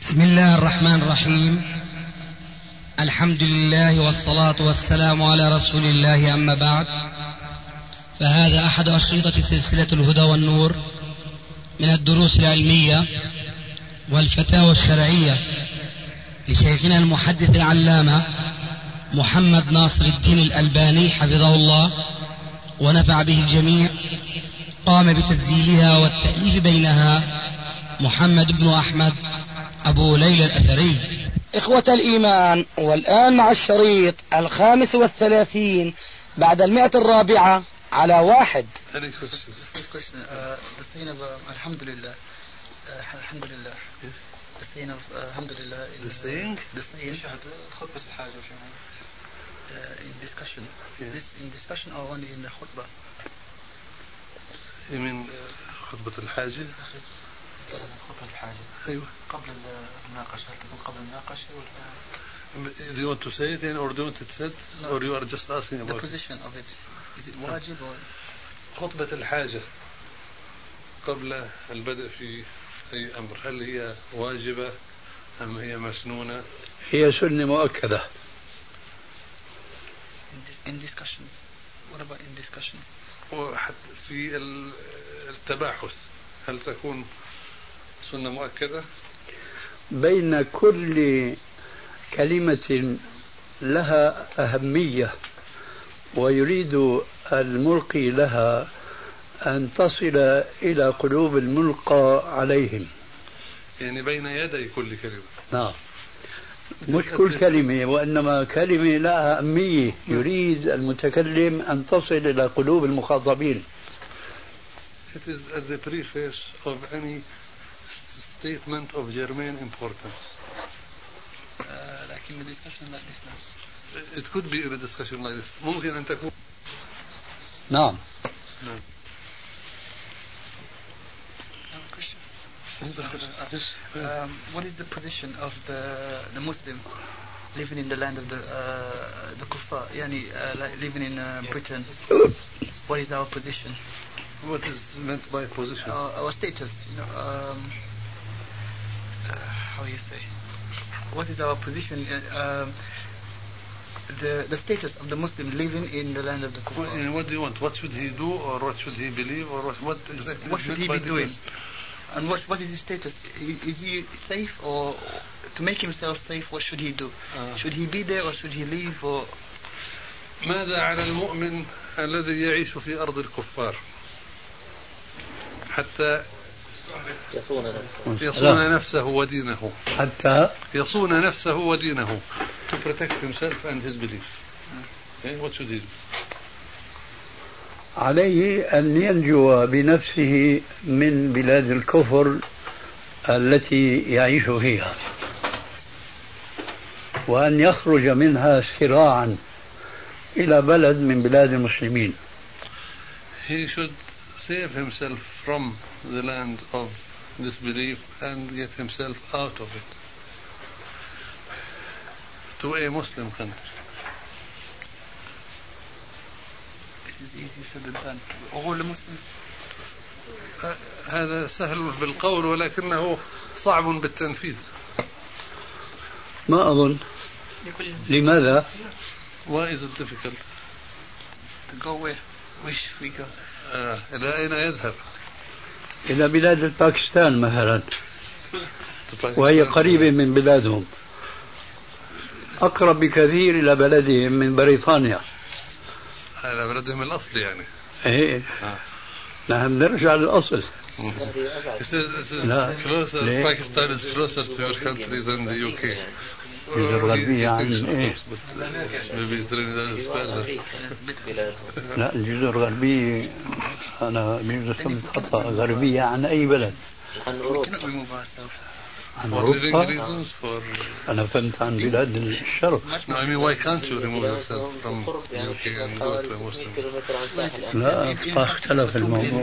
بسم الله الرحمن الرحيم. الحمد لله والصلاة والسلام على رسول الله، أما بعد، فهذا أحد أشرطة سلسلة الهدى والنور من الدروس العلمية والفتاوى الشرعية لشيخنا المحدث العلامة محمد ناصر الدين الألباني حفظه الله ونفع به الجميع. قام بتسجيلها والتأليف بينها محمد بن أحمد أبو ليلى الأثري. إخوة الإيمان، والآن مع الشريط 35 بعد 104 على 1. الحمد لله. الحمد لله. الحمد لله. خطبة الحاجة in discussion. In discussion or only in the khutbah? من خطبة الحاجة. خطبة الحاجة. أيوة. قبل المناقشة، هل تكون قبل المناقشة ولا؟ Do you want to say it or do you want it said? No. Or you are just asking about the position of it? Is it واجب or? خطبة الحاجة قبل البدء في أي أمر، هل هي واجبة أم هي مسنونة؟ هي سنة مؤكدة. In discussions. What about in discussions? وحتى في التباحث هل تكون سنة مؤكدة؟ بين كل كلمة لها أهمية ويريد الملقي لها أن تصل إلى قلوب الملقى عليهم، يعني بين يدي كل كلمة. نعم، مش كل كلمة، وإنما كلمة لها أهمية يريد المتكلم أن تصل إلى قلوب المخاطبين. It is at the preface of any statement of germane importance. لكن discussion like this now. It could be in a discussion like this. ممكن أن تكون. نعم. What is the position of the Muslim living in the land of the kuffar, like living in Britain? What is our position? What is meant by position? Our status, how you say? What is our position? The status of the Muslim living in the land of the kuffar. And what do you want? What should he do, or what should he believe, or what exactly? What should he be doing? And what is his status? Is he safe, or to make himself safe, what should he do? Should he be there or should he leave? Or ماذا على المؤمن الذي يعيش في أرض الكفار حتى يصون نفسه ودينه، حتى يصون نفسه ودينه, to protect himself and his belief. What should he do? عليه أن ينجو بنفسه من بلاد الكفر التي يعيش فيها، وأن يخرج منها سراعا إلى بلد من بلاد المسلمين. He should save himself from the land of disbelief and get himself out of it to a Muslim country. This is easy said than done. All the Muslims. هذا سهل بالقول ولكنه صعب بالتنفيذ. ما أظن. لماذا؟ Why is it difficult? To go where? Wish we go. إلى أين يذهب؟ إلى بلاد باكستان مثلا، وهي قريبة من بلادهم، أقرب بكثير إلى بلدهم من بريطانيا. على بلدهم الأصل يعني. إيه. نحن نرجع للأصل. لا. Pakistan is closer to your country than the UK. الجزر الغربية عن إيه؟ لا، الجزر الغربية أنا بيجوز فهمت خطأ، غربية عن أي بلد؟ عن أوروبا. عن أوروبا؟ أنا فهمت عن بلاد الشرق. No, I mean, why can't you remove yourself from UK and go to a Muslim? لا، اختلف الموضوع.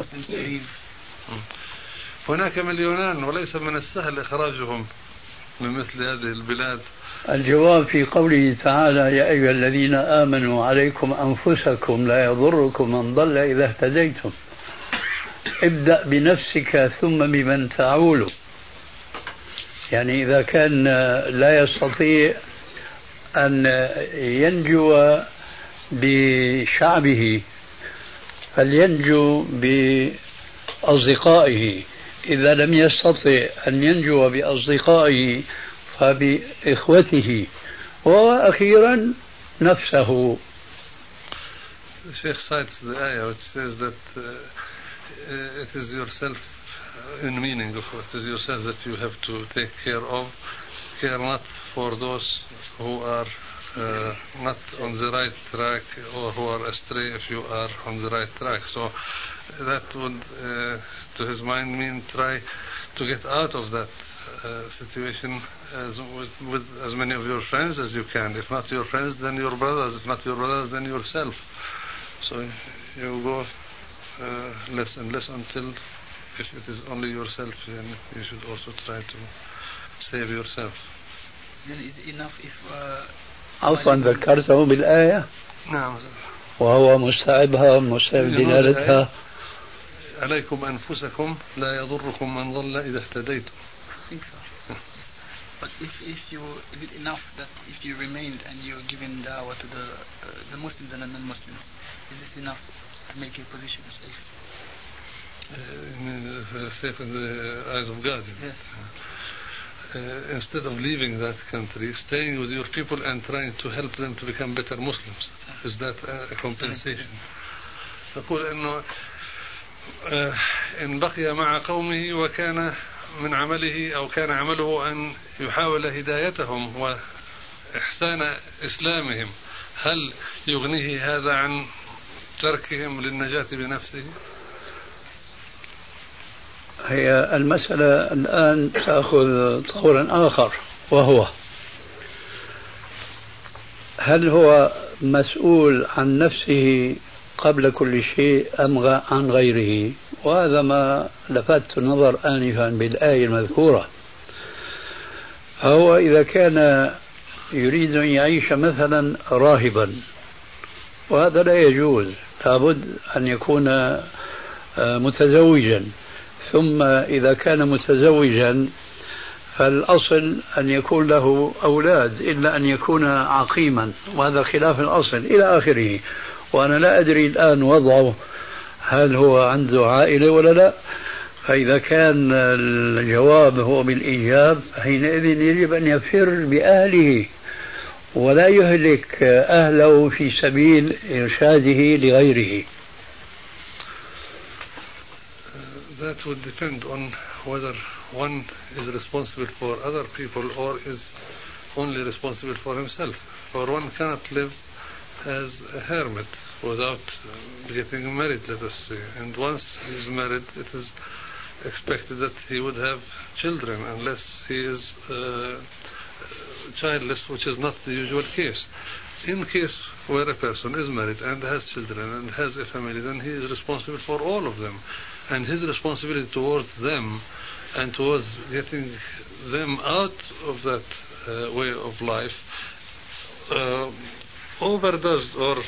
هناك مليونان وليس من السهل إخراجهم من مثل هذه البلاد. الجواب في قوله تعالى: يا أيها الذين آمنوا عليكم أنفسكم لا يضركم من ضل إذا اهتديتم، ابدأ بنفسك ثم بمن تعول. يعني إذا كان لا يستطيع أن ينجو بشعبه فلينجو بأصدقائه، إذا لم يستطع أن ينجو بأصدقائه فبإخوته، وأخيرا نفسه. The Sheikh cites the ayah which says that it is yourself, in meaning of it is yourself that you have to take care of. Care not for those who are not on the right track or who are astray if you are on the right track. So that would, to his mind, mean try to get out of that situation with as many of your friends as you can. If not your friends, then your brothers. If not your brothers, then yourself. So you go less and less until, if it is only yourself, then you should also try to save yourself. Then is it enough if عفوا ذكرته بالآية. نعم. وهو مستعبها مستعب دلالتها. عليكم أنفسكم لا يضركم من ضل إذا اهتديتم. I think so. But if you, is it enough that if you remained and you're giving da'wah to the Muslims and the non-Muslims, is this enough to make your position safe? Safe in the eyes of God. Yes. Instead of leaving that country, staying with your people and trying to help them to become better Muslims. Is that a compensation? أقول إنه إن بقي مع قومه وكان من عمله أو كان عمله أن يحاول هدايتهم وإحسان إسلامهم، هل يغنيه هذا عن تركهم للنجاة بنفسه؟ هي المسألة الآن تأخذ طورا آخر، وهو هل هو مسؤول عن نفسه قبل كل شيء أم عن غيره؟ وهذا ما لفت النظر آنفا بالآية المذكورة. فهو إذا كان يريد أن يعيش مثلا راهبا، وهذا لا يجوز، لابد أن يكون متزوجا، ثم إذا كان متزوجا فالأصل أن يكون له أولاد إلا أن يكون عقيما، وهذا خلاف الأصل إلى آخره. وأنا لا أدري الآن وضعه هل هو عنده عائلة ولا لا. فإذا كان الجواب هو بالإيجاب حينئذ يجب أن يفر بأهله ولا يهلك أهله في سبيل إرشاده لغيره. That would depend on whether one is responsible for other people or is only responsible for himself. For one cannot live as a hermit without getting married, let us say. And once he is married, it is expected that he would have children unless he is childless, which is not the usual case. In case where a person is married and has children and has a family, then he is responsible for all of them. And his responsibility towards them and towards getting them out of that way of life overdoes or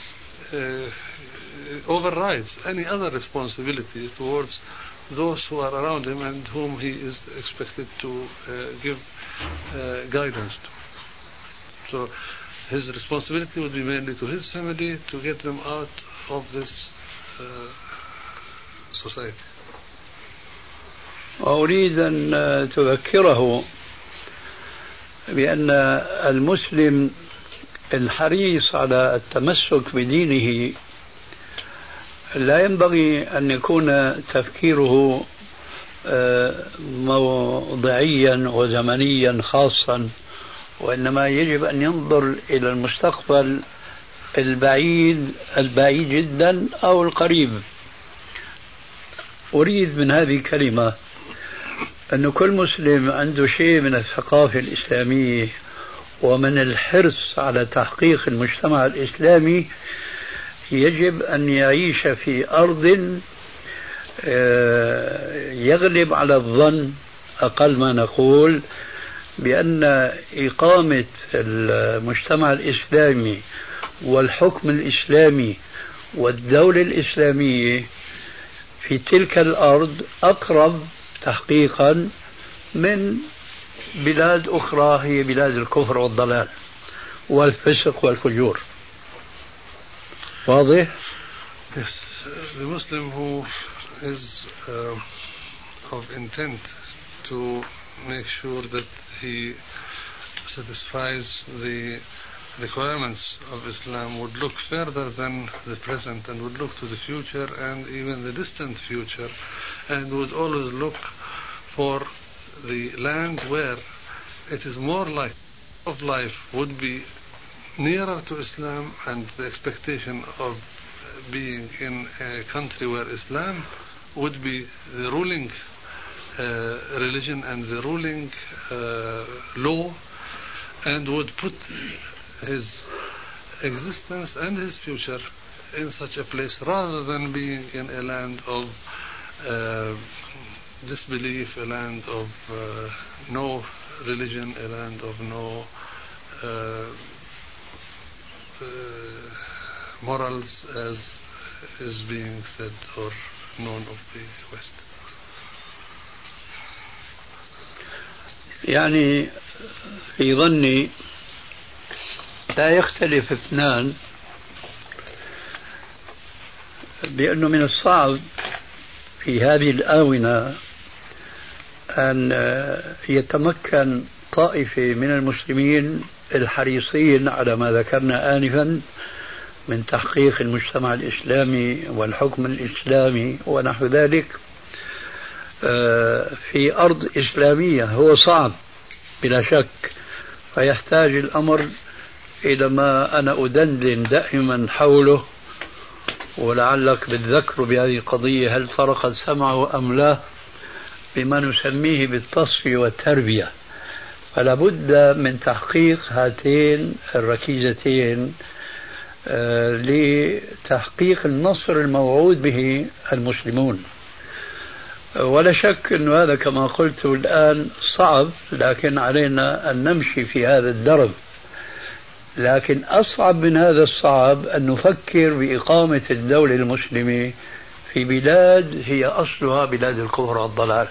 overrides any other responsibility towards those who are around him and whom he is expected to give guidance to. So his responsibility would be mainly to his family to get them out of this society. وأريد أن تذكره بأن المسلم الحريص على التمسك بدينه لا ينبغي أن يكون تفكيره موضعيا وزمنيا خاصا، وإنما يجب أن ينظر إلى المستقبل البعيد جدا أو القريب. أريد من هذه الكلمة أن كل مسلم عنده شيء من الثقافة الإسلامية ومن الحرص على تحقيق المجتمع الإسلامي يجب أن يعيش في أرض يغلب على الظن أقل ما نقول بأن إقامة المجتمع الإسلامي والحكم الإسلامي والدولة الإسلامية في تلك الأرض أقرب تحقيقا من بلاد أخرى هي بلاد الكفر والضلال والفسق والفجور. واضح؟ Yes, the Muslim who is of intent to make sure that he satisfies the requirements of Islam would look further than the present and would look to the future and even the distant future, and would always look for the land where it is more like of life would be nearer to Islam, and the expectation of being in a country where Islam would be the ruling religion and the ruling law, and would put his existence and his future in such a place rather than being in a land of disbelief, a land of no religion, a land of no morals, as is being said or known of the West. يعني في ظني لا يختلف اثنان بأنه من الصعب في هذه الآونة أن يتمكن طائفة من المسلمين الحريصين على ما ذكرنا آنفا من تحقيق المجتمع الإسلامي والحكم الإسلامي ونحو ذلك في أرض إسلامية. هو صعب بلا شك، فيحتاج الأمر إلى ما أنا أدندن دائما حوله، ولعلك بتذكر بهذه القضية، هل فرق سمعه أم لا، بما نسميه بالتصفية والتربية. فلا بد من تحقيق هاتين الركيزتين لتحقيق النصر الموعود به المسلمون. ولا شك أن هذا كما قلت الآن صعب، لكن علينا أن نمشي في هذا الدرب. لكن أصعب من هذا الصعب أن نفكر بإقامة الدولة المسلمة في بلاد هي أصلها بلاد الكفر والضلال.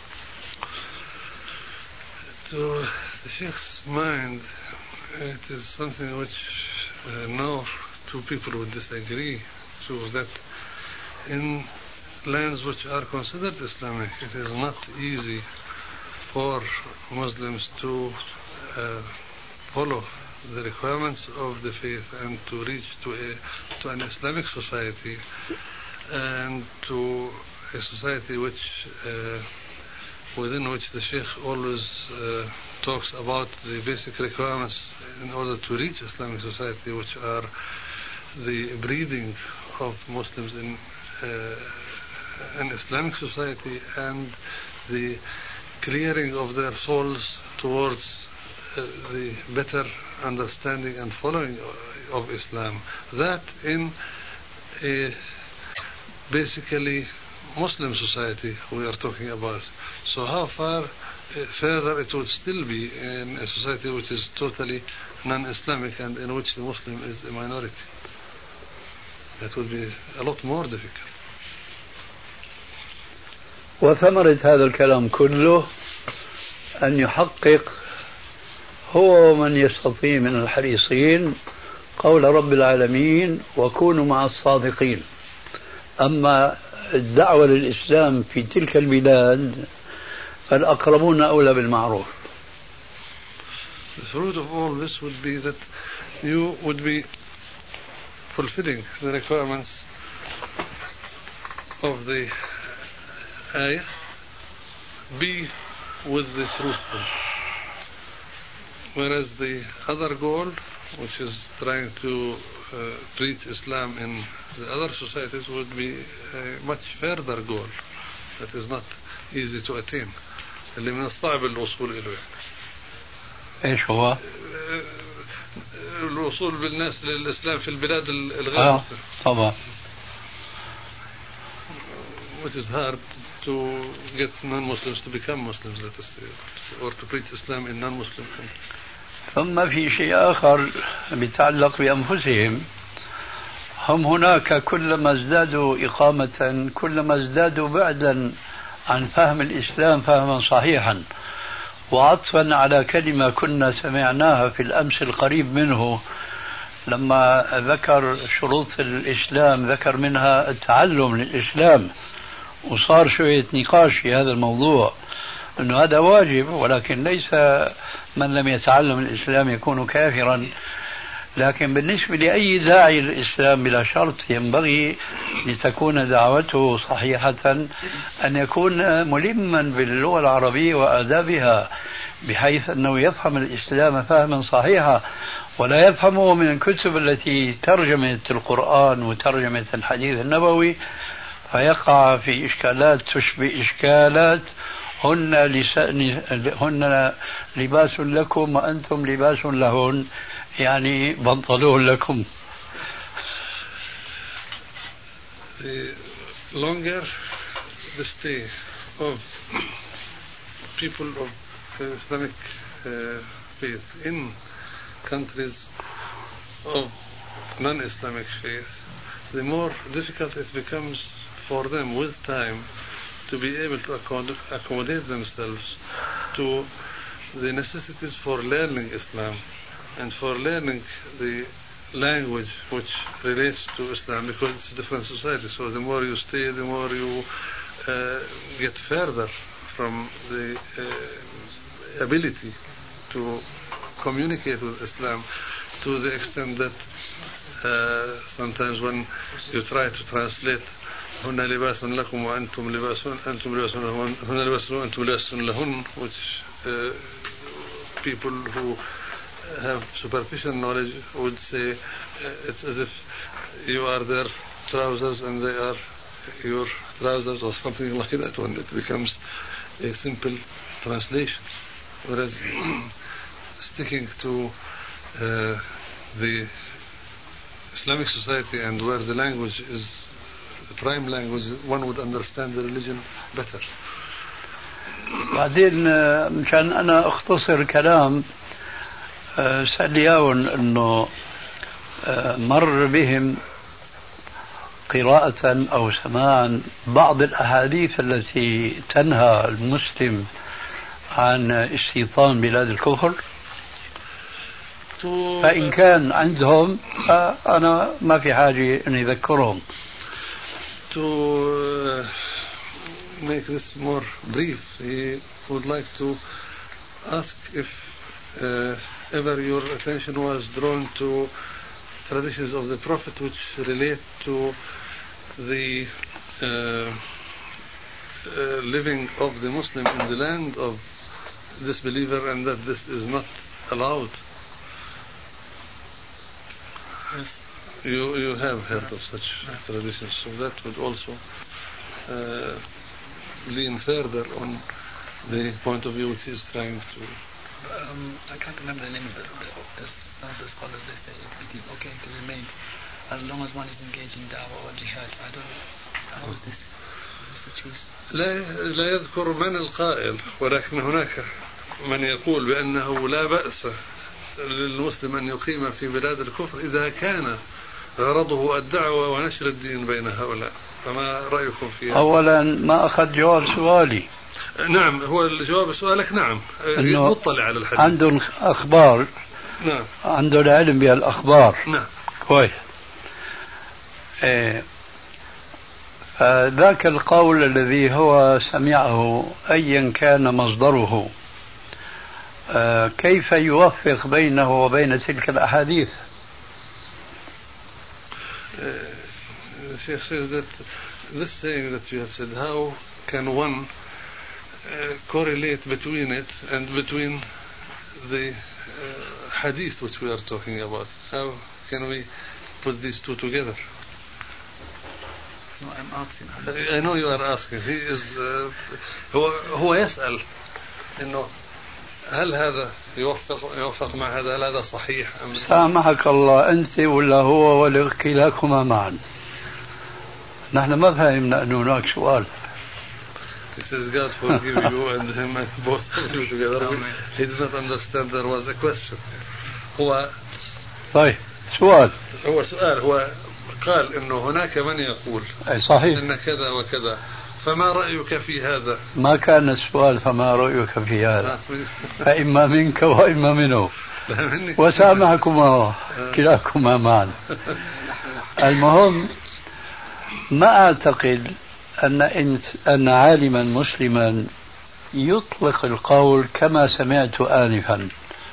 To the Sheikh's mind, it is something which no two people would disagree to, that in lands which are considered Islamic, it is not easy for Muslims to follow the requirements of the faith and to reach to an Islamic society, and to a society which within which the Sheikh always talks about the basic requirements in order to reach Islamic society, which are the breeding of Muslims in an Islamic society and the clearing of their souls towards the better understanding and following of Islam. That in a basically Muslim society we are talking about. So how far further it would still be in a society which is totally non-Islamic and in which the Muslim is a minority? That would be a lot more difficult. وثمرة هذا الكلام كله أن يحقق هو من يستطيع من الحريصين قول رب العالمين وكونوا مع الصادقين. أما الدعوة للإسلام في تلك البلاد فالأقربون أولى بالمعروف. The fruit of all this would be that you would be fulfilling the requirements of the ayah, be with the truthful. Whereas the other goal, which is trying to preach Islam in the other societies, would be a much further goal that is not easy to attain. اللي من الصعب الوصول إليه. إيش هو؟ الوصول بالناس للإسلام في البلاد الغير مسلمة. طبعا. Which is hard to get non-Muslims to become Muslims, let us say, or to preach Islam in non-Muslim countries. ثم في شيء آخر يتعلق بأنفسهم. هم هناك كلما ازدادوا إقامة كلما ازدادوا بعدا عن فهم الإسلام فهما صحيحا، وعطفا على كلمة كنا سمعناها في الأمس القريب منه لما ذكر شروط الإسلام، ذكر منها التعلم للإسلام، وصار شوية نقاش في هذا الموضوع أنه هذا واجب، ولكن ليس من لم يتعلم الإسلام يكون كافرا. لكن بالنسبة لأي داعي للإسلام بلا شرط ينبغي لتكون دعوته صحيحة أن يكون ملما باللغة العربية وآدابها، بحيث أنه يفهم الإسلام فهما صحيحا، ولا يفهمه من الكتب التي ترجمت القرآن وترجمت الحديث النبوي فيقع في إشكالات تشبه إشكالات هن لباس لكم وأنتم لباس لهن، يعني بنطلون لكم. The longer the stay of people of Islamic faith in countries of non-Islamic faith, the more difficult it becomes for them with time to be able to accommodate themselves to the necessities for learning Islam and for learning the language which relates to Islam, because it's a different society. So the more you stay, the more you get further from the ability to communicate with Islam, to the extent that sometimes when you try to translate هن لباس لكم وأنتم لباس لهن، هن لباس وأنتم لباس لهن, which people who have superficial knowledge would say it's as if you are their trousers and they are your trousers or something like that, when it becomes a simple translation. Whereas sticking to the Islamic society and where the language is the prime language, one would understand the religion better. بعدين مشان أنا أختصر كلام سألياون أنه مر بهم قراءة أو سماعا بعض الأحاديث التي تنهى المسلم عن استيطان بلاد الكفر، فإن كان عندهم أنا ما في حاجة أن يذكرهم. To make this more brief, he would like to ask if ever your attention was drawn to traditions of the Prophet which relate to the living of the Muslim in the land of this believer, and that this is not allowed. You have heard of such traditions, so that would also lean further on the point of view which is trying to. I can't remember the name of it. Some of the scholars, they say it is okay to remain as long as one is engaged in da'wah or jihad. I don't know. How is this? Is this a choice? لا يذكر من القائل، ولكن هناك من يقول بأنه لا بأس للمسلم أن يقيم في بلاد الكفر إذا كان غرضه الدعوة ونشر الدين بين هؤلاء. فما رأيكم فيها؟ أولا ما أخذ جواب سؤالي. نعم، هو الجواب سؤالك نعم، مطلع على الحديث، عندهم أخبار، نعم، عندهم علم بالأخبار، نعم، كويس. فذاك القول الذي هو سمعه أيا كان مصدره كيف يوفق بينه وبين تلك الأحاديث؟ The Sheikh says that this saying that you have said, how can one correlate between it and between the hadith which we are talking about? How can we put these two together? No, I'm asking. I know you are asking. He is هو يسأل إنه هل هذا يوفق مع هذا؟ هل هذا صحيح أم؟ سامحك الله، أنت ولا هو ولا كلاكما معا. نحن ما فهمنا أنه هناك سؤال. He says God forgive you and him and both of you together. He did not understand there was a question. هو طيب سؤال. هو سؤال، هو قال إنه هناك من يقول صحيح إن كذا وكذا، فما رأيك في هذا؟ ما كان السؤال فما رأيك في هذا، فإما منك وإما منه، وسامحكما كلاكما معا. المهم ما أعتقد أن عالما مسلما يطلق القول كما سمعت آنفا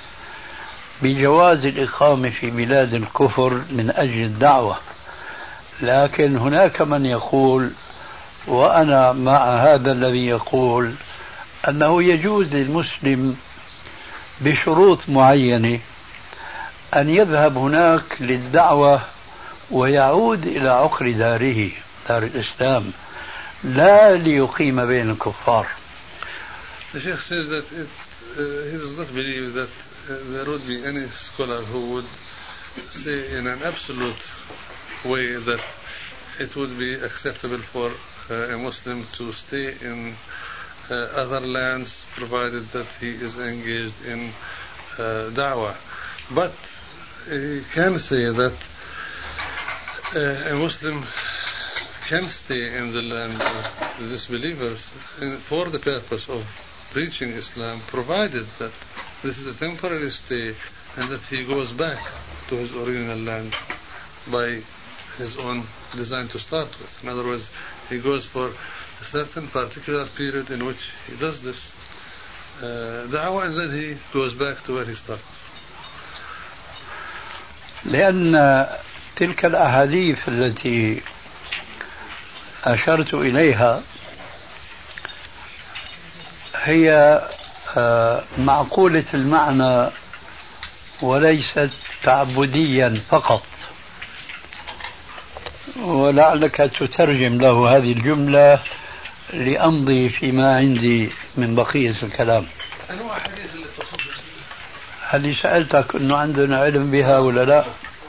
بجواز الإقامة في بلاد الكفر من أجل الدعوة، لكن هناك من يقول، وأنا مع هذا الذي يقول، أنه يجوز للمسلم بشروط معينة أن يذهب هناك للدعوة ويعود إلى عقر داره، دار الإسلام، لا ليقيم بين الكفار. The Sheikh says that he does not believe that there would be any scholar who would say in an absolute way that it would be acceptable for a Muslim to stay in other lands provided that he is engaged in da'wah. But he can say that a Muslim can stay in the land of the disbelievers for the purpose of preaching Islam, provided that this is a temporary stay and that he goes back to his original land by his own design to start with. In other words, he goes for a certain particular period in which he does this da'wah, and then he goes back to where he started. لأن تلك الأحاديث التي أشرت إليها هي معقولة المعنى وليست تعبديا فقط، ولعلك تترجم له هذه الجملة لأمضي فيما عندي من بقية الكلام. هل سألتك أنه عندنا علم بها ولا لا؟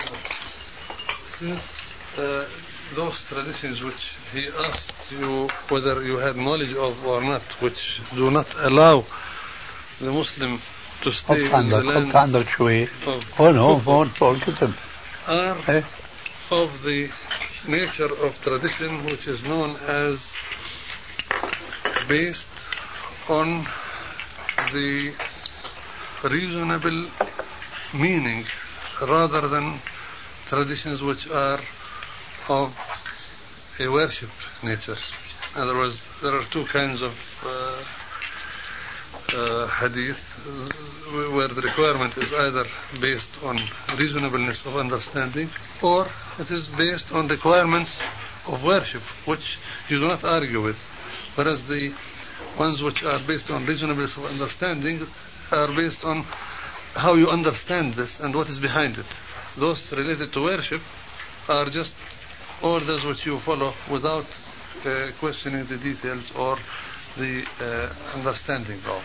Those traditions which he asked you whether you had knowledge of or not, which do not allow the Muslim to stay in the land are of the nature of tradition which is known as based on the reasonable meaning rather than traditions which are of a worship nature. In other words, there are two kinds of hadith where the requirement is either based on reasonableness of understanding or it is based on requirements of worship, which you do not argue with. Whereas the ones which are based on reasonableness of understanding are based on how you understand this and what is behind it. Those related to worship are just orders which you follow without questioning the details or the understanding of.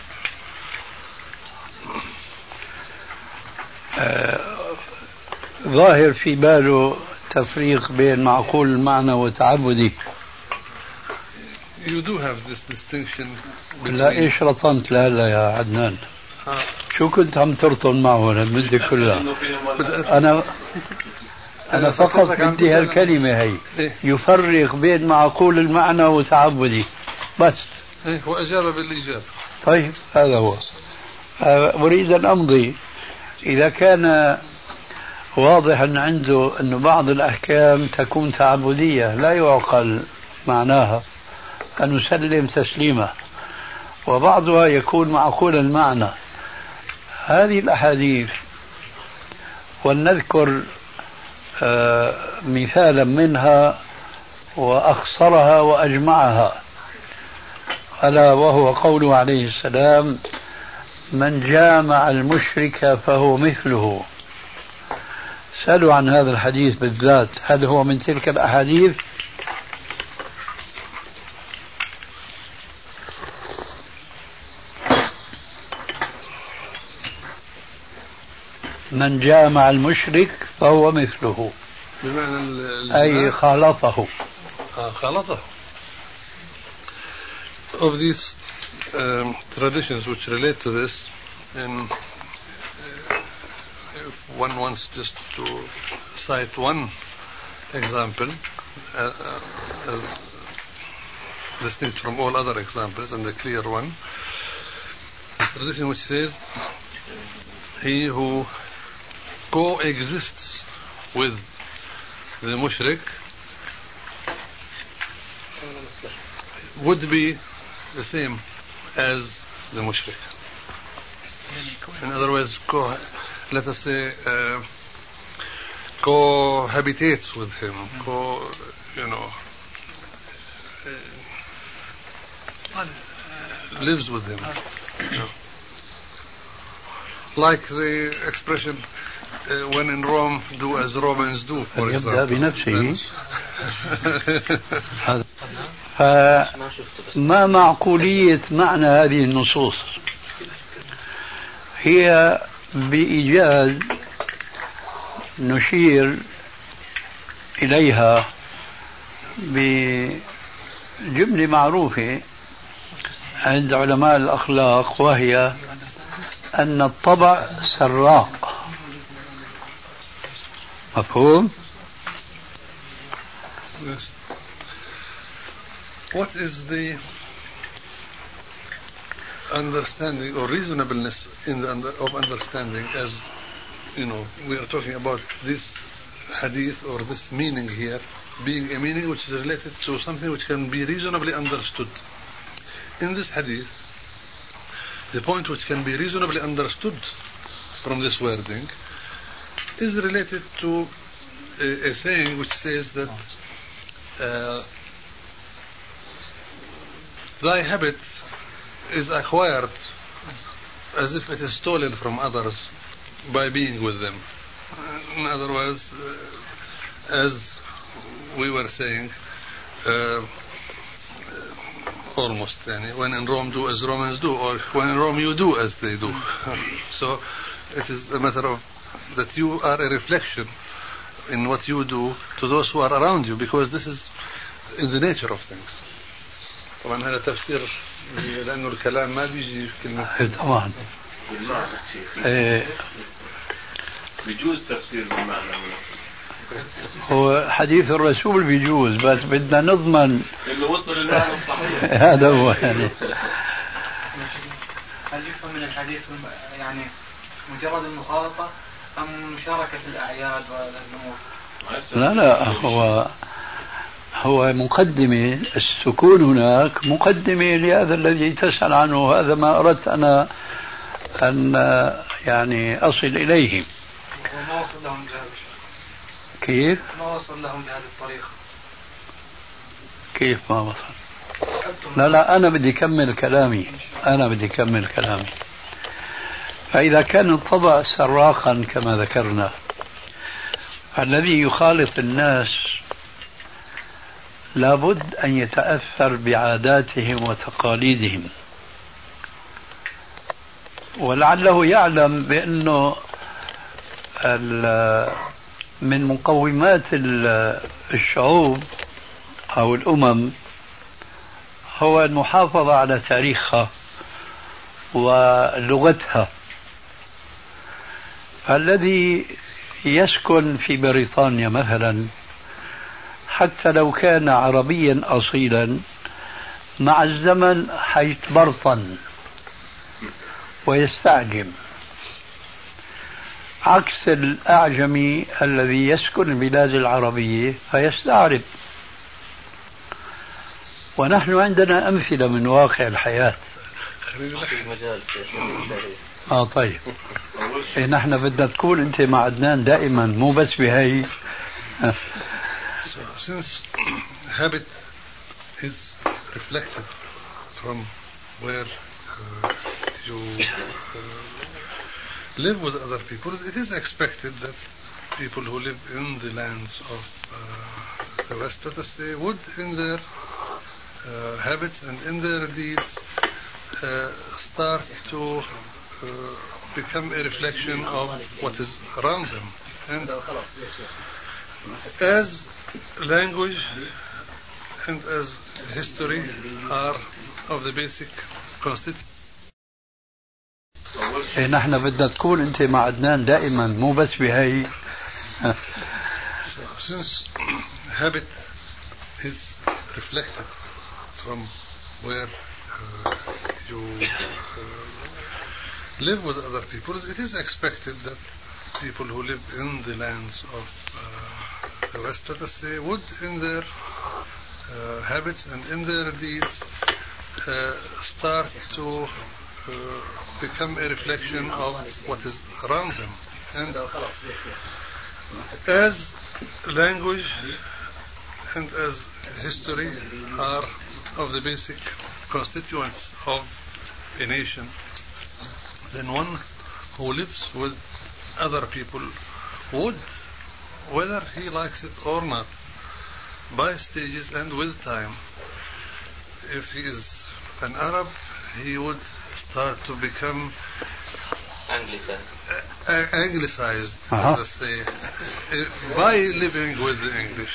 ظاهر في باله تفريق بين معقول المعنى وتعبدي. You do have this distinction. لا ايش رطنت لهلا يا عدنان؟ شو كنت عم ترطن معه المدة كلها؟ أنا فقط بدي هالكلمة هي يفرق بين معقول المعنى وتعبدي بس. وأجاب بالإجابة. طيب هذا هو. أريد أن أمضي. إذا كان واضحا عنده أن بعض الأحكام تكون تعبدية لا يعقل معناها أن نسلم تسليمة، وبعضها يكون معقول المعنى. هذه الأحاديث ولنذكر مثالا منها وأخصرها وأجمعها، ألا وهو قوله عليه السلام: من جامع المشرك فهو مثله. سألوا عن هذا الحديث بالذات، هل هو من تلك الأحاديث؟ من جامع المشرك فهو مثله، أي خالطه. خالطه. Of these traditions which relate to this, and if one wants just to cite one example distinct from all other examples, and the clear one, is tradition which says, he who coexists with the mushrik would be the same as the mushrik. In other words, let us say, cohabitates with him, lives with him. Like the expression, when in Rome, do as Romans do, for example. فما معقولية معنى هذه النصوص؟ هي بإيجاز نشير إليها بجملة معروفة عند علماء الأخلاق، وهي أن الطبع سراق. مفهوم؟ Yes. What is the understanding or reasonableness of understanding, as we are talking about this hadith or this meaning here being a meaning which is related to something which can be reasonably understood. In this hadith, the point which can be reasonably understood from this wording is related to a saying which says that thy habit is acquired as if it is stolen from others by being with them. In other words, as we were saying, almost, when in Rome, do as Romans do, or when in Rome, you do as they do. So it is a matter of that you are a reflection in what you do to those who are around you, because this is in the nature of things. طبعا هذا تفسير لأنه الكلام ما بيجي كلمة. طبعا بيجوز تفسير بالمعنى. هو حديث الرسول بيجوز، بس بدنا نضمن اللي وصل للمعنى الصحيح. هذا هو يعني. هل يفهم من الحديث يعني مجرد المخالطة أم مشاركة في الأعياد والأمور؟ لا هو مقدمة. السكون هناك مقدمة لهذا الذي تسأل عنه. هذا ما أردت أنا أن يعني أصل إليه. وما وصل لهم بهذا. كيف؟ ما وصل لهم بهذه الطريقة. كيف ما وصل؟ لا أنا بدي أكمل كلامي. فإذا كان الطبع سراقا كما ذكرنا، الذي يخالط الناس لابد أن يتأثر بعاداتهم وتقاليدهم، ولعله يعلم بأنه من مقومات الشعوب أو الأمم هو المحافظة على تاريخها ولغتها. فالذي يسكن في بريطانيا مثلا، حتى لو كان عربيا أصيلا، مع الزمن حيتبرطن ويستعجم، عكس الأعجمي الذي يسكن البلاد العربية فيستعرب. ونحن عندنا أمثلة من واقع الحياة. طيب نحن بدنا تكون أنت مع عدنان دائما، مو بس بهاي. Since habit is reflected from where you live with other people, it is expected that people who live in the lands of the West, let us say, would in their habits and in their deeds start to become a reflection of what is around them. And as language and as history are of the basic constitution. نحن بدنا تكون أنت مع عدنان دائما، مو بس بهاي. Since habit is reflected from where you live with other people, it is expected that people who live in the lands of the West, let us say, would in their habits and in their deeds start to become a reflection of what is around them. And as language and as history are of the basic constituents of a nation, then one who lives with other people would, whether he likes it or not, by stages and with time, if he is an Arab, he would start to become anglicized, let's say, by living with the English.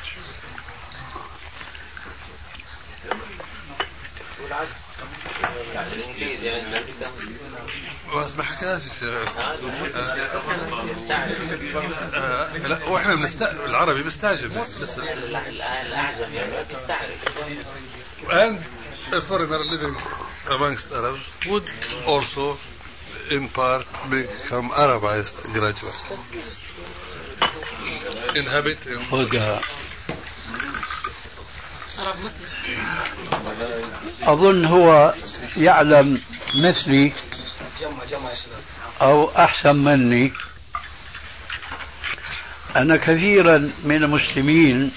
بس ما حكاش لا واحنا بنستعجب العربي بيستعجب لسه الاعجم يعني بيستعجب. And a foreigner living amongst Arabs would also in part become Arabized gradually, inhabiting أظن هو يعلم مثلي أو أحسن مني أن كثيرا من المسلمين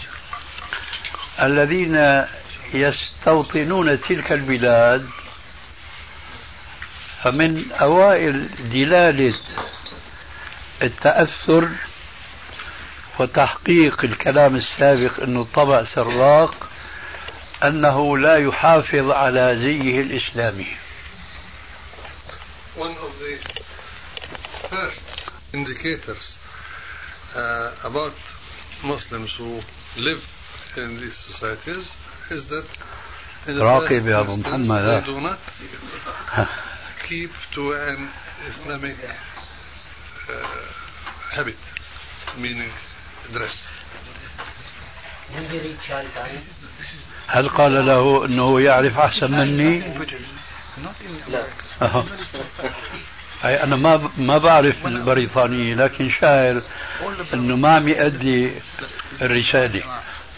الذين يستوطنون تلك البلاد فمن أوائل دلالة التأثر وتحقيق الكلام السابق أنه الطبع سراق أنه لا يحافظ على زيه الإسلامي. One of the first indicators about Muslims who live in these societies is that in the first instance they do not keep to an Islamic habit, meaning dress. هل قال له أنه يعرف أحسن مني؟ لا. أي أنا ما بعرف البريطانية لكن شاعر أنه ما عم يؤدي الرسالة.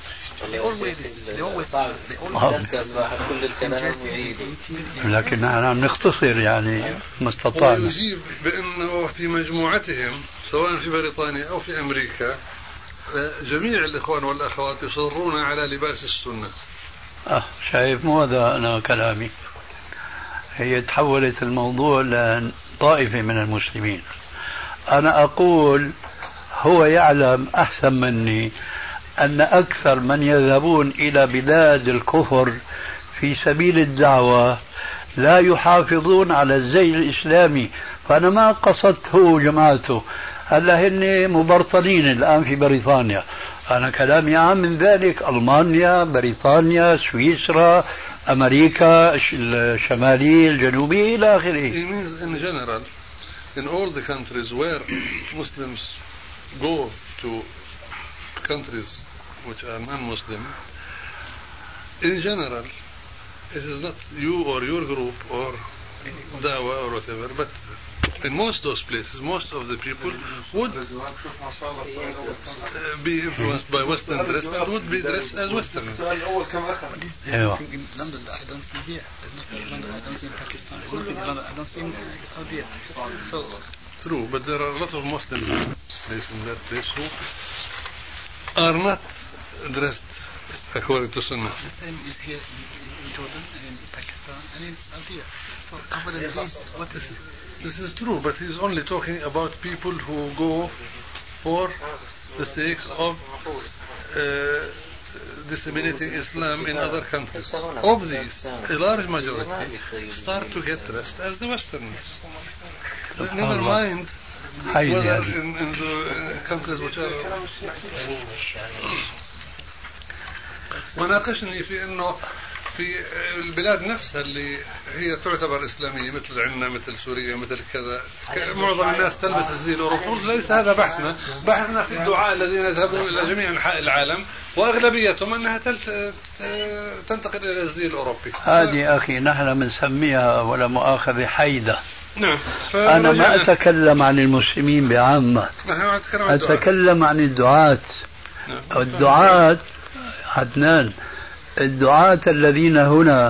لكن نحن عم نختصر يعني ما استطعنا. ويجيب بأنه في مجموعتهم سواء في بريطانيا أو في أمريكا جميع الإخوان والأخوات يصرون على لباس السنة. شايف مو هذا أنا كلامي. هي تحولت الموضوع لطائفة من المسلمين. أنا أقول هو يعلم أحسن مني أن أكثر من يذهبون إلى بلاد الكفر في سبيل الدعوة لا يحافظون على الزي الإسلامي. فأنا ما قصدته جماعته، هلا هن مبرطنين الآن في بريطانيا. أنا كلامي عام من ذلك، ألمانيا، بريطانيا، سويسرا، أمريكا الشمالية، الجنوبية إلى آخره. It means in general, in all the countries where Muslims go to countries which are non-Muslim, in general, it is not you or your group or dawah or whatever, but in most of those places, most of the people would be influenced by Western dress and would be dressed as Westerners. In London, I don't see here. There's nothing in London. I don't see in Pakistan. There's nothing in London. I don't see in Saudi. So true, but there are a lot of Muslims in that place who are not dressed according to Sunnah. the same is here in Jordan and in Pakistan and in Saudi. So other than these, what is it? This is true, but he's only talking about people who go for the sake of disseminating Islam in other countries. Of these, a large majority start to get dressed as the Westerners. Never mind whether in the countries which are وناقشني في انه في البلاد نفسها اللي هي تعتبر إسلامية مثل عندنا مثل سوريا مثل كذا معظم الناس تلبس الزي الأوروبي. ليس هذا بحثنا في الدعاء الذين يذهبون إلى جميع أنحاء العالم وأغلبيتهم أنها تنتقل إلى الزي الأوروبي. هذه أخي نحن بنسميها ولا مؤاخذة حيدة. نعم. أنا ما أتكلم عن المسلمين بعامة، أتكلم عن الدعاة. الدعاة عدنان، الدعاة الذين هنا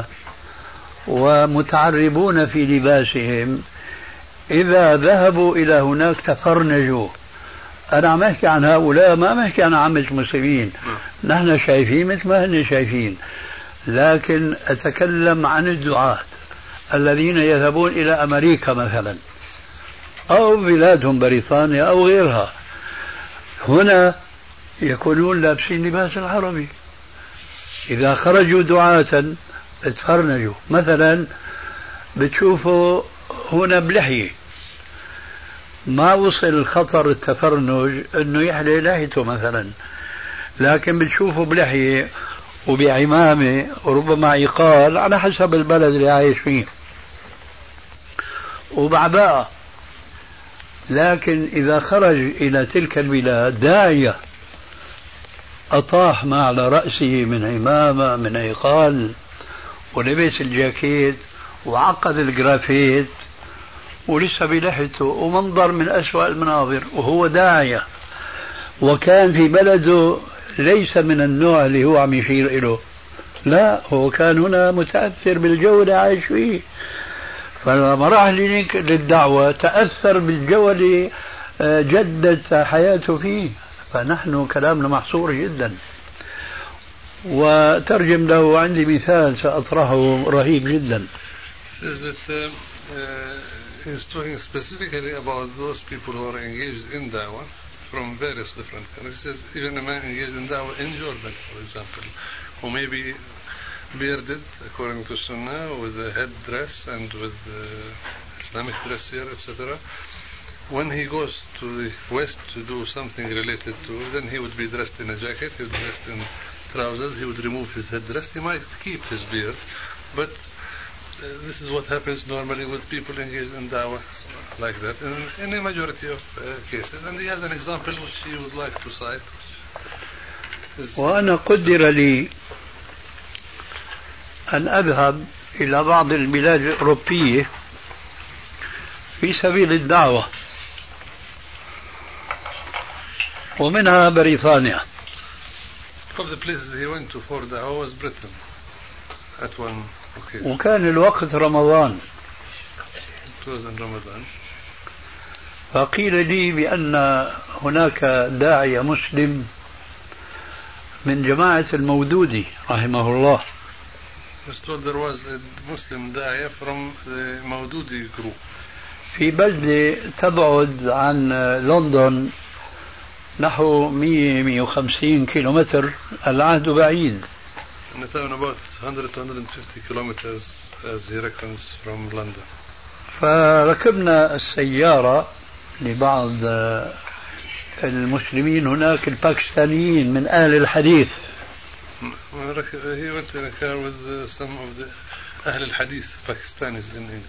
ومتعربون في لباسهم إذا ذهبوا إلى هناك تفرنجوا. أنا عم أحكي عن هؤلاء، ما أحكي عن عامة المسلمين. نحن شايفين مثل ما هن شايفين، لكن أتكلم عن الدعاة الذين يذهبون إلى أمريكا مثلا أو بلادهم بريطانيا أو غيرها. هنا يكونون لابسين لباس العربي، إذا خرجوا دعاة اتفرنجوا. مثلا بتشوفوا هنا بلحية، ما وصل خطر التفرنج انه يحلي لحيته مثلا، لكن بتشوفوا بلحية وبعمامة وربما عقال على حسب البلد اللي عايش فيه وبعباءة. لكن إذا خرج إلى تلك البلاد داعية أطاح ما على رأسه من عمامة من عقال ولبس الجاكيت وعقد الجرافيت ولسه بلحيته ومنظر من أسوأ المناظر وهو داعية، وكان في بلده ليس من النوع اللي هو عم يشير إله، لا هو كان هنا متأثر بالجو اللي عايش فيه، فلما راح للدعوة تأثر بالجو اللي جدت حياته فيه. فنحن كلامنا محصور جدا. وترجم له عندي مثال سأطرحه رهيب جدا. He's talking specifically about those people who are engaged in da'wah from various different countries. He says even a man engaged in da'wah in Jordan, for example, who may be bearded according to Sunnah with a head dress and with Islamic dress here, etc. When he goes to the west to do something related to, then he would be dressed in a jacket, he would be dressed in trousers, he would remove his headdress, he might keep his beard, but this is what happens normally with people engaged in da'wah like that in a majority of cases. And he has an example which he would like to cite. وأنا قدر لي أن أذهب إلى بعض البلاد الأوروبية في سبيل الدعوة، ومنها بريطانيا. Of the places he went to for da'wah was Britain at one occasion. وكان الوقت رمضان. It was in Ramadan. فقيل لي بأن هناك داعية مسلم من جماعة المودودي رحمه الله. I was told there was a Muslim da'iyah from the Maududi group. في بلدة تبعد عن لندن نحو 100-150 كيلومتر، العهد بعيد. About 100-150 kilometers as he reckons from London. فركبنا السيارة لبعض المسلمين هناك الباكستانيين من أهل الحديث. He went in a car with some of the أهل الحديث Pakistanis in England.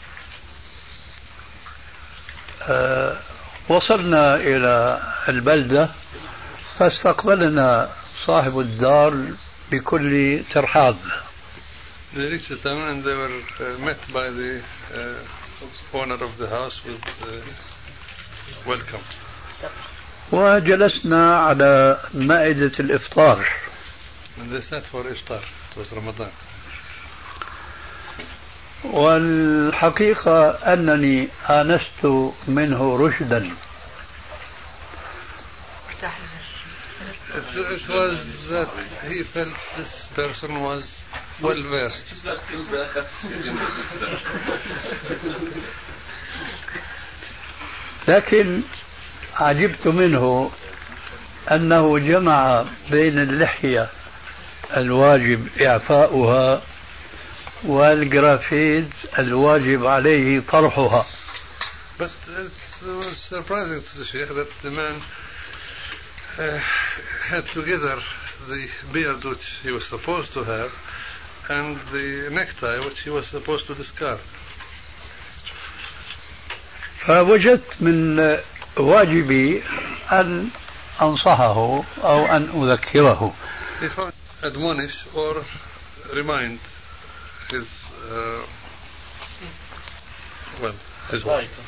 وصلنا إلى البلدة فاستقبلنا صاحب الدار بكل ترحاب. They reached the town and they were met by the owner of the house with welcome. وجلسنا على مائدة الإفطار. And they sat for iftar. It was Ramadan. والحقيقة أنني آنست منه رشدا. It was that he felt this person was well versed. لكن عجبت منه أنه جمع بين اللحية الواجب إعفاؤها والجرافيت الواجب عليه طرحها. But it was surprising to the Sheikh that the man had together the beard which he was supposed to have and the necktie which he was supposed to discard. فوجدت من واجبي أن أنصحه أو أن أذكره. He found admonish or remind his his wife.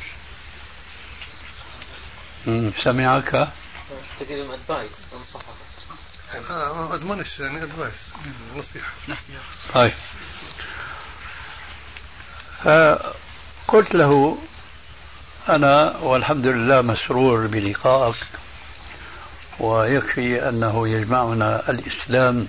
سمعك؟ تقدم advice أنصحه. admonish يعني advice نصيحة. طيب. فقلت له أنا والحمد لله مسرور بلقائك ويكفي أنه يجمعنا الإسلام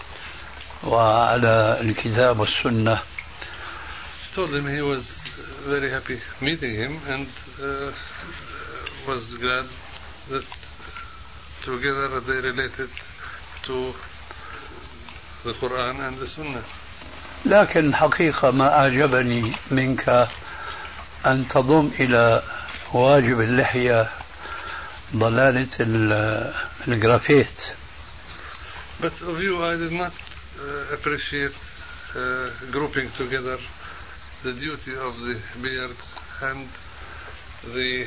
وعلى الكتاب والسنة. Told him he was very happy meeting him and was glad that together they related to the Quran and the Sunnah. لكن حقيقة ما أعجبني منك أن تضم إلى واجب اللحية ضلالة الجرافيت. But of you I did not appreciate grouping together the duty of the beard and the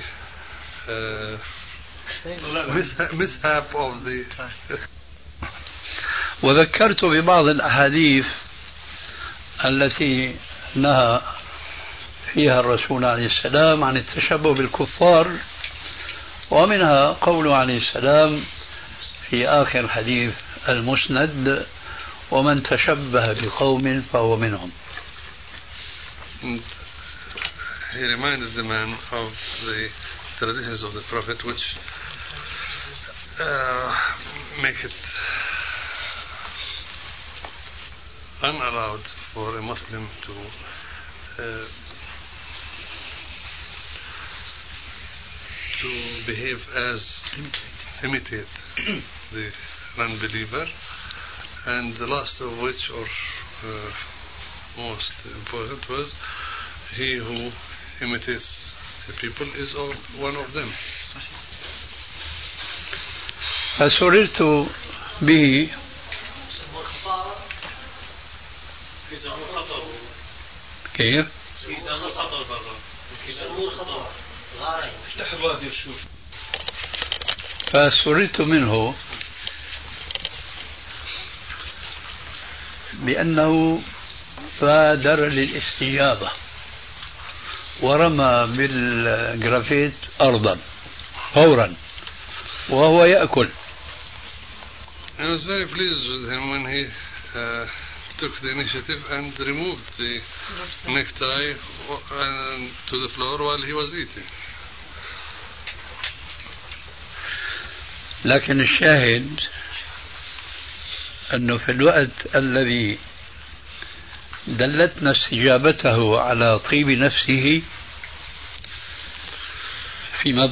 mishap of the وذكرت ببعض الأحاديث التي نهى فيها الرسول عليه السلام عن التشبه بالكفار ومنها قوله عليه السلام في آخر الحديث المسند ومن تشبه بقوم فهو منهم. He reminded the man of the traditions of the Prophet which make it unallowed for a Muslim to behave as imitate the non-believer, and the last of which, or most important, was he who imitates the people is one of them. فسررت به كيف؟ فسررت منه بأنه بادر للاستجابة ورمى بالجرافيت أرضا فورا وهو يأكل. I was very pleased with him when he took the initiative and removed the necktie to the floor while he was eating. لكن الشاهد أنه في الوقت الذي دلتنا استجابته على طيب نفسه فيما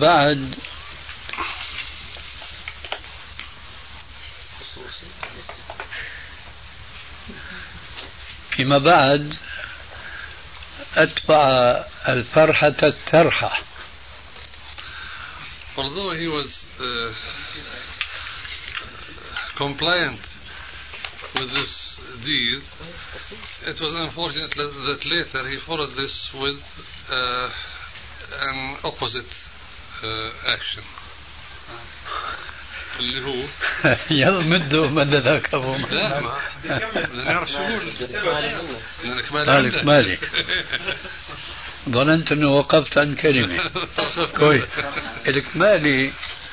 بعد أتبع الفرحة الترحة. Although he was compliant with this deed, it was unfortunate that later he followed this with an opposite action. اللي هو يلا مده مد ذاك أبو لا ما نعرف شو نقول الإكمالي. ظننت أنه وقفت عن كلمة. كويس. الإكمالي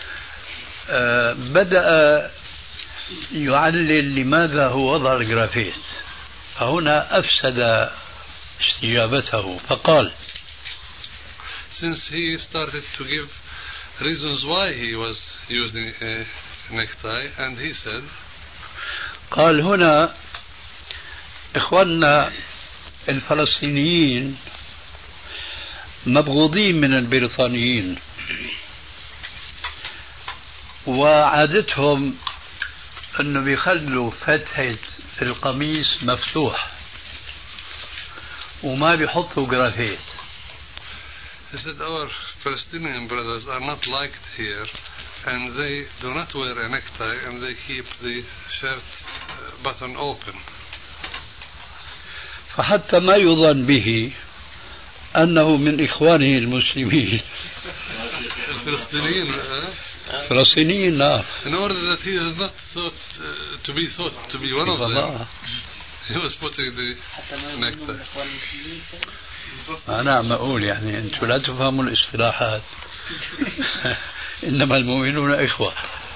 بدأ يعلل لماذا هو وضع الجرافيت فهنا أفسد استجابته فقال since he started to give reasons why he was using a necktie and he said قال هنا إخواننا الفلسطينيين مبغوضين من البريطانيين وعادتهم أنه بيخلوا فتحة القميص مفتوح وما بيحطوا جرافيت. He said our Palestinian brothers are not liked here and they do not wear a necktie and they keep the shirt button open. فحتى ما يظن به أنه من إخوانه المسلمين الفلسطينيين. نعم. In order that he is not thought to be one of them, he was putting the nectar. أنا عم أقول يعني أنتم لا تفهموا الاصطلاحات. إنما المؤمنون إخوة.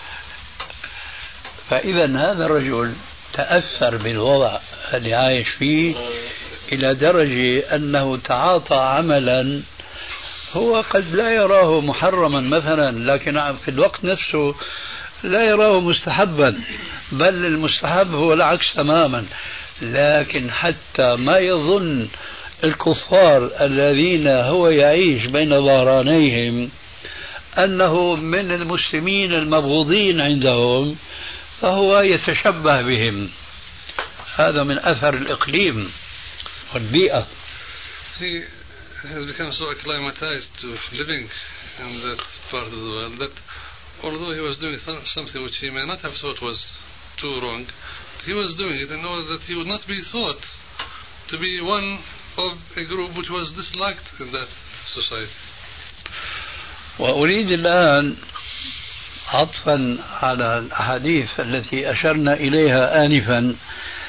فإذا هذا الرجل تأثر بالوضع اللي عايش فيه إلى درجة أنه تعاطى عملا هو قد لا يراه محرما مثلا، لكن في الوقت نفسه لا يراه مستحبا، بل المستحب هو العكس تماما. لكن حتى ما يظن الكفار الذين هو يعيش بين ظهرانيهم أنه من المسلمين المبغوضين عندهم، فهو يتشبه بهم. هذا من أثر الإقليم والبيئة. He has become so acclimatized to living in that part of the world that although he was doing something which he may not have thought was too wrong, he was doing it in order that he would not be thought to be one of a group which was disliked in that society. وأريد الآن عطفا على الأحاديث التي أشرنا إليها آنفا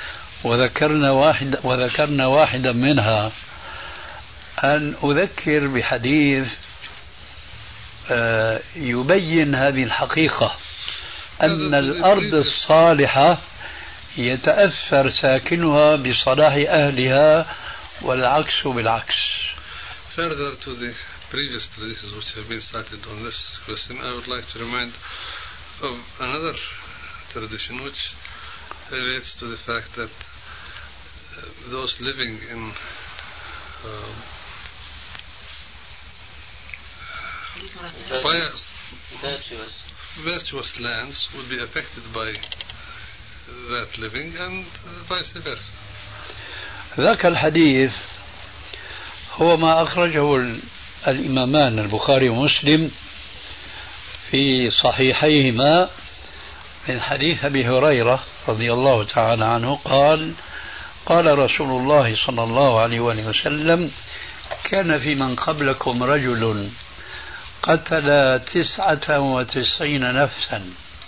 وذكرنا واحدا منها أن أذكر بحديث يبين هذه الحقيقة، أن الأرض الصالحة يتأثر ساكنها بصلاح أهلها والعكس بالعكس. Further to the previous traditions which have been cited on this question, I would like to remind of another tradition which relates to the fact that those living in virtuous lands would be affected by that living and vice versa. ذاك الحديث هو ما أخرجه الإمامان البخاري ومسلم في صحيحيهما من حديث أبي هريرة رضي الله تعالى عنه قال: قال رسول الله صلى الله عليه وسلم: كان في من قبلكم رجل قتل 99 نفسا.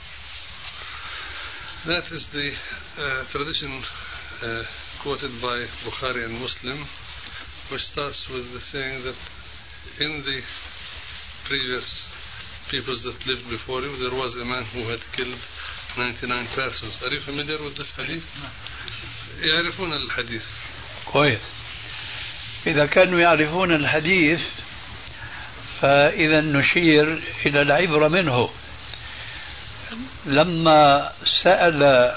That is the tradition quoted by Bukhari and Muslim, which starts with the saying that in the previous peoples that lived before him there was a man who had killed 99 persons. Are you familiar with this hadith? يعرفون الحديث كويس. إذا كانوا يعرفون الحديث فإذا نشير إلى العبرة منه. لما سأل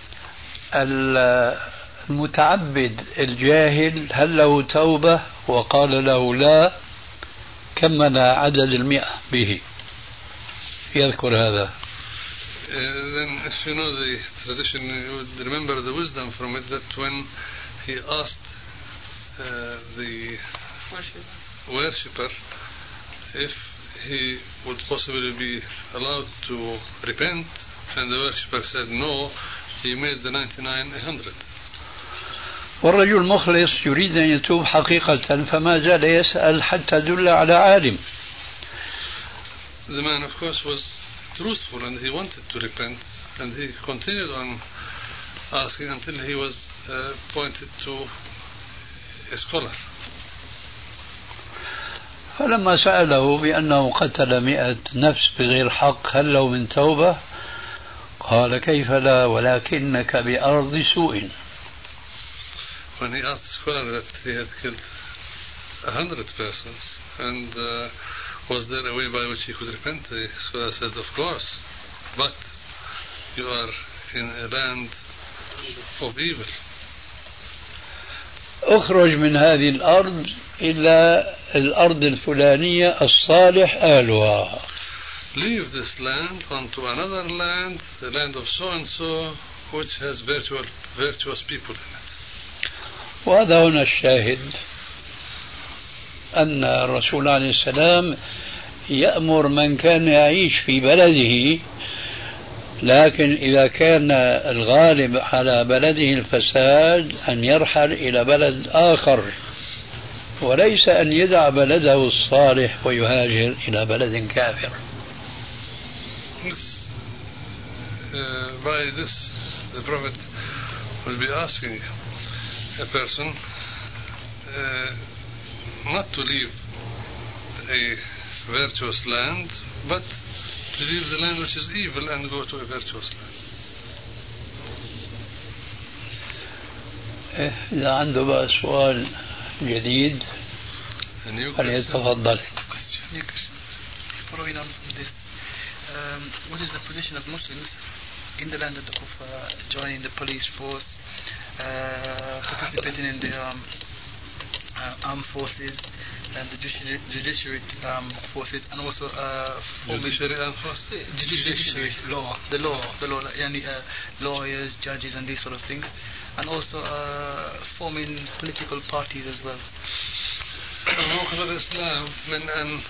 المتعبد الجاهل هل له توبة وقال له لا، كمل عدد 100 به. يذكر هذا. Then if you know the tradition, you would remember the wisdom from it that when he asked the worshipper if he would possibly be allowed to repent, and the worshipper said no, he made the 99 100. والرجل مخلص يريد أن يتوب حقيقة، فما زال يسأل حتى دل على عالم. The man of course was truthful and he wanted to repent, and he continued on asking until he was pointed to a scholar. فلما سأله بأنه قتل 100 نفس بغير حق هل له من توبة؟ قال: كيف لا ولكنك بأرض سوء. When he asked the scholar that he had killed 100 persons and was there a way by which he could repent, the scholar said, of course, but you are in a land of evil. اخرج من هذه الأرض إلى الأرض الفلانية الصالح أهلها. Leave this land onto another land, the land of so and so, which has virtuous people in it. وهذا هنا الشاهد، أن الرسول عليه السلام يأمر من كان يعيش في بلده لكن إذا كان الغالب على بلده الفساد أن يرحل إلى بلد آخر وليس أن يدع بلده الصالح ويهاجر إلى بلد كافر. By this, the Prophet will be asking a person not to leave a virtuous land, but to leave the land which is evil and go to a virtuous land. إذا عنده بقى سؤال جديد فليتفضل. Following on from this, what is the position of Muslims in the land of the Kufa, joining the police force, participating in the armed forces and the judiciary forces, and also judiciary law, the law, lawyers, judges, and these sort of things, and also forming political parties as well. موقف الإسلام من أن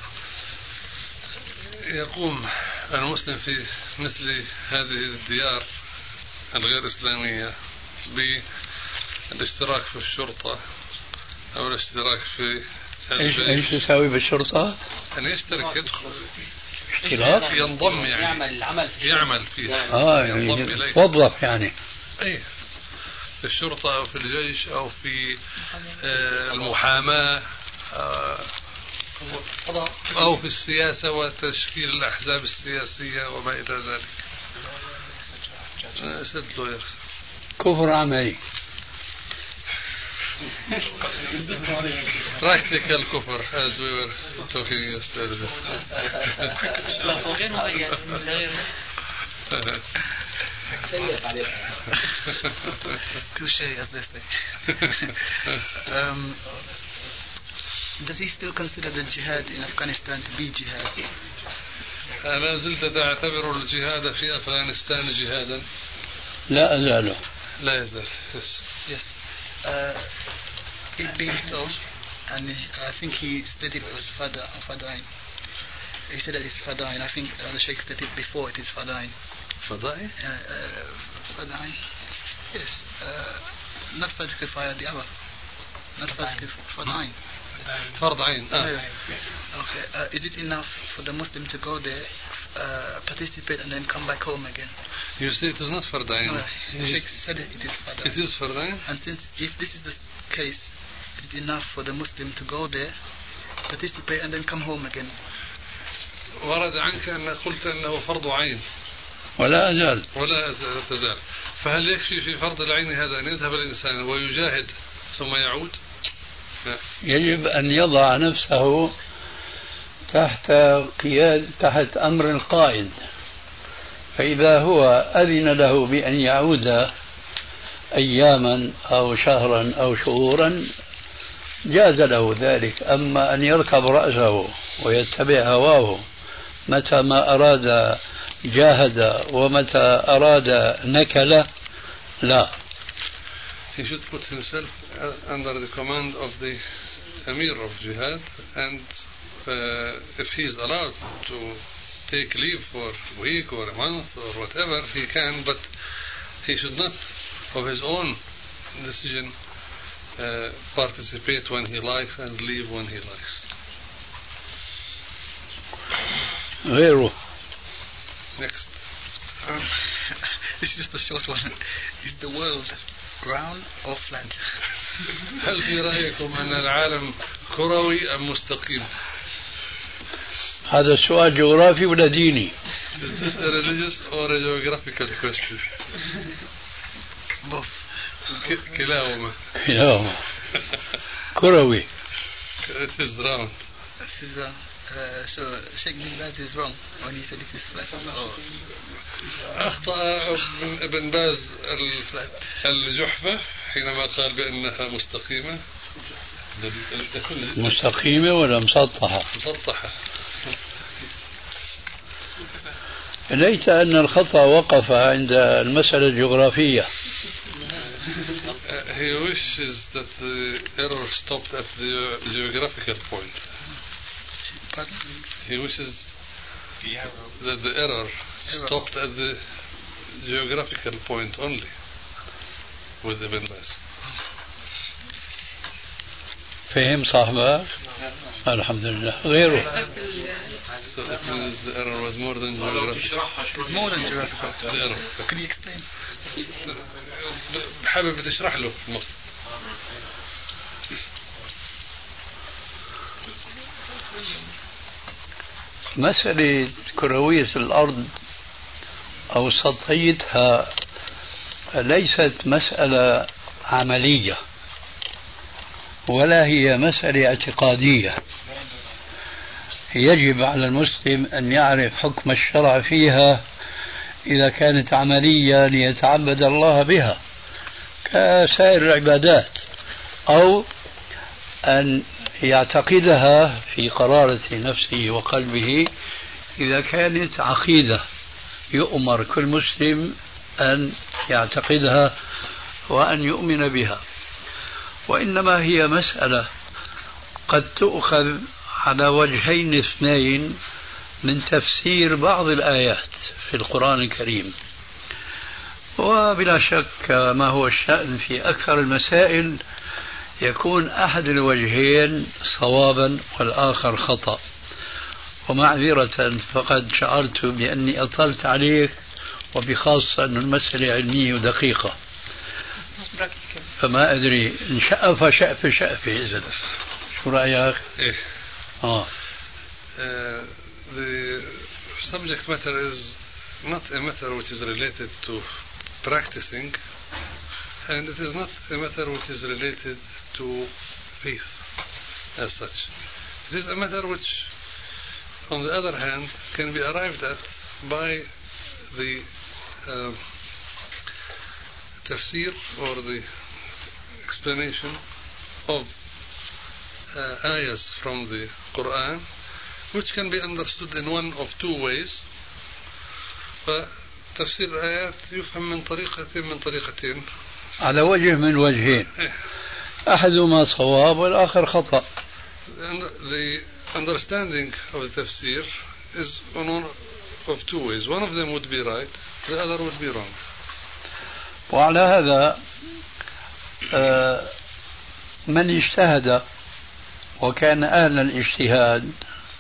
يقوم المسلم في مثل هذه الديار الغير إسلامية بالاشتراك في الشرطة أو الاشتراك في ايش يساوي بالشرطة؟ أن يشترك، يدخل اشتراك، ينضم يعني يعمل فيها يعني يوظف يعني أي في الشرطة أو في الجيش أو في المحاماة أو في السياسة وتشكيل الأحزاب السياسية وما إلى ذلك. كفر عملي. practical كفر as we were talking yesterday. Does he still consider the jihad in Afghanistan to be jihad? ألا زلت تعتبر الجهاد في أفغانستان جهادا؟ لا أزال. لا يزال. Yes. It being so, and I think he stated it was Fadain. He said that it's Fadain. I think the Sheikh stated before it is Fadain. Fadain? Fadain. Yes. Not Fard Kifaya, the other. Not Fard Fadain. فرض عين. Okay. Is it enough for the Muslim to go there, participate, and then come back home again? You say it is not فرض عين. The Sheikh said it is فرض. It is فرض عين. And since if this is the case, it is enough for the Muslim to go there, participate, and then come home again. ورد عنك أن قلت أنه فرض عين. ولا أزال. ولا تزال. فهل يكفي في فرض العين هذا أن يذهب الإنسان ويجاهد ثم يعود؟ يجب أن يضع نفسه تحت أمر القائد، فإذا هو أذن له بأن يعود أياما أو شهرا أو شهورا جاز له ذلك. أما أن يركب رأسه ويتبع هواه متى ما أراد جاهد ومتى أراد نكل، لا. He should put himself under the command of the Emir of Jihad, and if he is allowed to take leave for a week or a month or whatever, he can, but he should not, of his own decision, participate when he likes and leave when he likes. غيره. Next. This is just a short one. Is the world round or flat? هل في رأيكم أن العالم كروي أم مستقيم؟ هذا السؤال جغرافي ولا ديني؟ Is this a religious or a geographical question? Both. كلاهما. كلاهما. كروي. It is round. It is round. So Sheikh bin Baz is wrong when he said it is flat. أخطأ ابن باز الجحفة حينما قال بأنها مستقيمة. مستقيمة ولا مسطحة؟ مسطحة. ليت أن الخطأ وقف عند المسألة الجغرافية. He wishes that the error stopped at the geographical point. He wishes that the error stopped at the geographical point only with Ibn Baz. فهم صاحبك؟ الحمد لله. غيره. So it means the error was more than geographical. It's more than geographical. The error. Could you explain? حابب تشرح له النص. مسألة كروية الأرض أو سطحيتها ليست مسألة عملية ولا هي مسألة اعتقادية. يجب على المسلم أن يعرف حكم الشرع فيها إذا كانت عملية ليتعبد الله بها كسائر العبادات، أو أن يعتقدها في قرارة نفسه وقلبه إذا كانت عقيدة يؤمر كل مسلم أن يعتقدها وأن يؤمن بها. وإنما هي مسألة قد تؤخذ على وجهين اثنين من تفسير بعض الآيات في القرآن الكريم، وبلا شك ما هو الشأن في أكثر المسائل يكون أحد الوجهين صوابا والآخر خطأ. ومعذرة فقد شعرت بأني أطلت عليك، وبخاصة أن المسألة علمية ودقيقة، فما أدري إن شأف شأفة إذن شو رأيك؟ إيه. The subject matter is not a matter which is related to practicing, and it is not a matter which is related to faith as such. It is a matter which, on the other hand, can be arrived at by the tafsir or the explanation of ayahs from the Quran, which can be understood in one of two ways. فتفسير الآيات يفهم من طريقتين على وجه من وجهين، أحدهما صواب والآخر خطأ. The understanding of the tafsir is on one of two ways. One of them would be right, the other would be wrong. وعلى هذا من اجتهد وكان أهل الاجتهاد،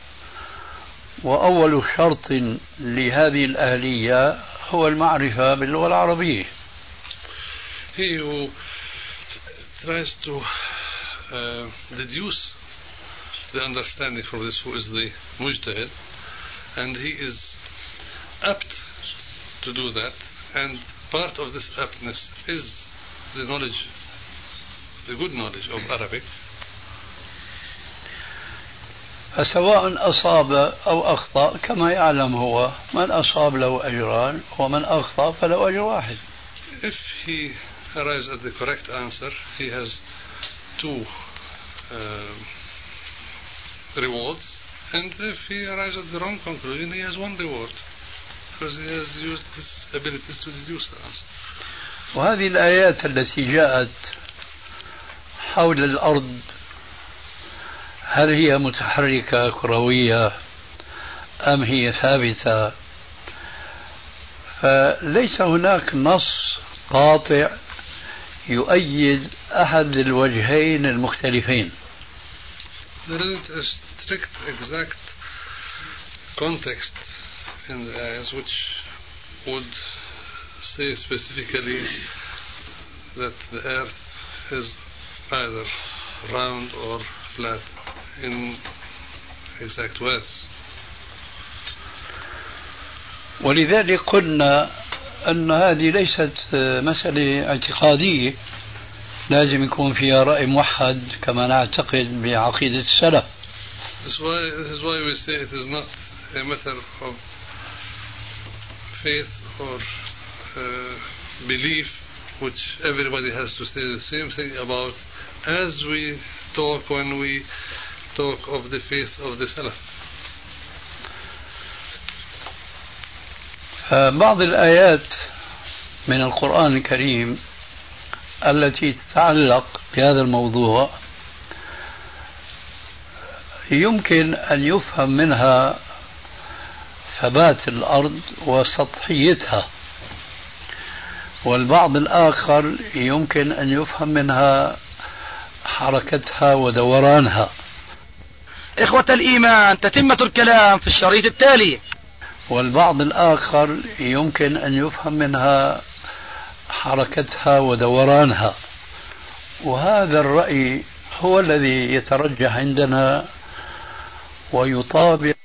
وأول شرط لهذه الأهلية هو المعرفة باللغة العربية. He who tries to deduce the understanding from this, who is the mujtahid, and he is apt to do that, and part of this aptness is the knowledge, the good knowledge of Arabic. فسواء أصاب أو أخطأ كما يعلم هو، من أصاب له أجران ومن أخطأ فله أجر واحد. If he arrives at the correct answer, he has two rewards, and if he arrives at the wrong conclusion, he has one reward because he has used his abilities to deduce the answer. وهذه الآيات التي جاءت حول الأرض هل هي متحركة كروية أم هي ثابتة؟ فليس هناك نص قاطع يؤيد أحد الوجهين المختلفين. There isn't a strict, exact context in the ayahs which would say specifically that the earth is either round or flat in exact words. ولذلك قلنا أن هذه ليست مسألة اعتقادية لازم يكون فيها رأي موحد كما نعتقد بعقيدة السلف. This is why we say it is not a matter of faith or belief which everybody has to say the same thing about, as we talk when we talk of the faith of the Salaf. بعض الآيات من القرآن الكريم التي تتعلق بهذا الموضوع يمكن أن يفهم منها ثبات الأرض وسطحيتها والبعض الآخر يمكن أن يفهم منها حركتها ودورانها. إخوة الإيمان، تتمة الكلام في الشريط التالي. والبعض الآخر يمكن أن يفهم منها حركتها ودورانها، وهذا الرأي هو الذي يترجح عندنا ويطابق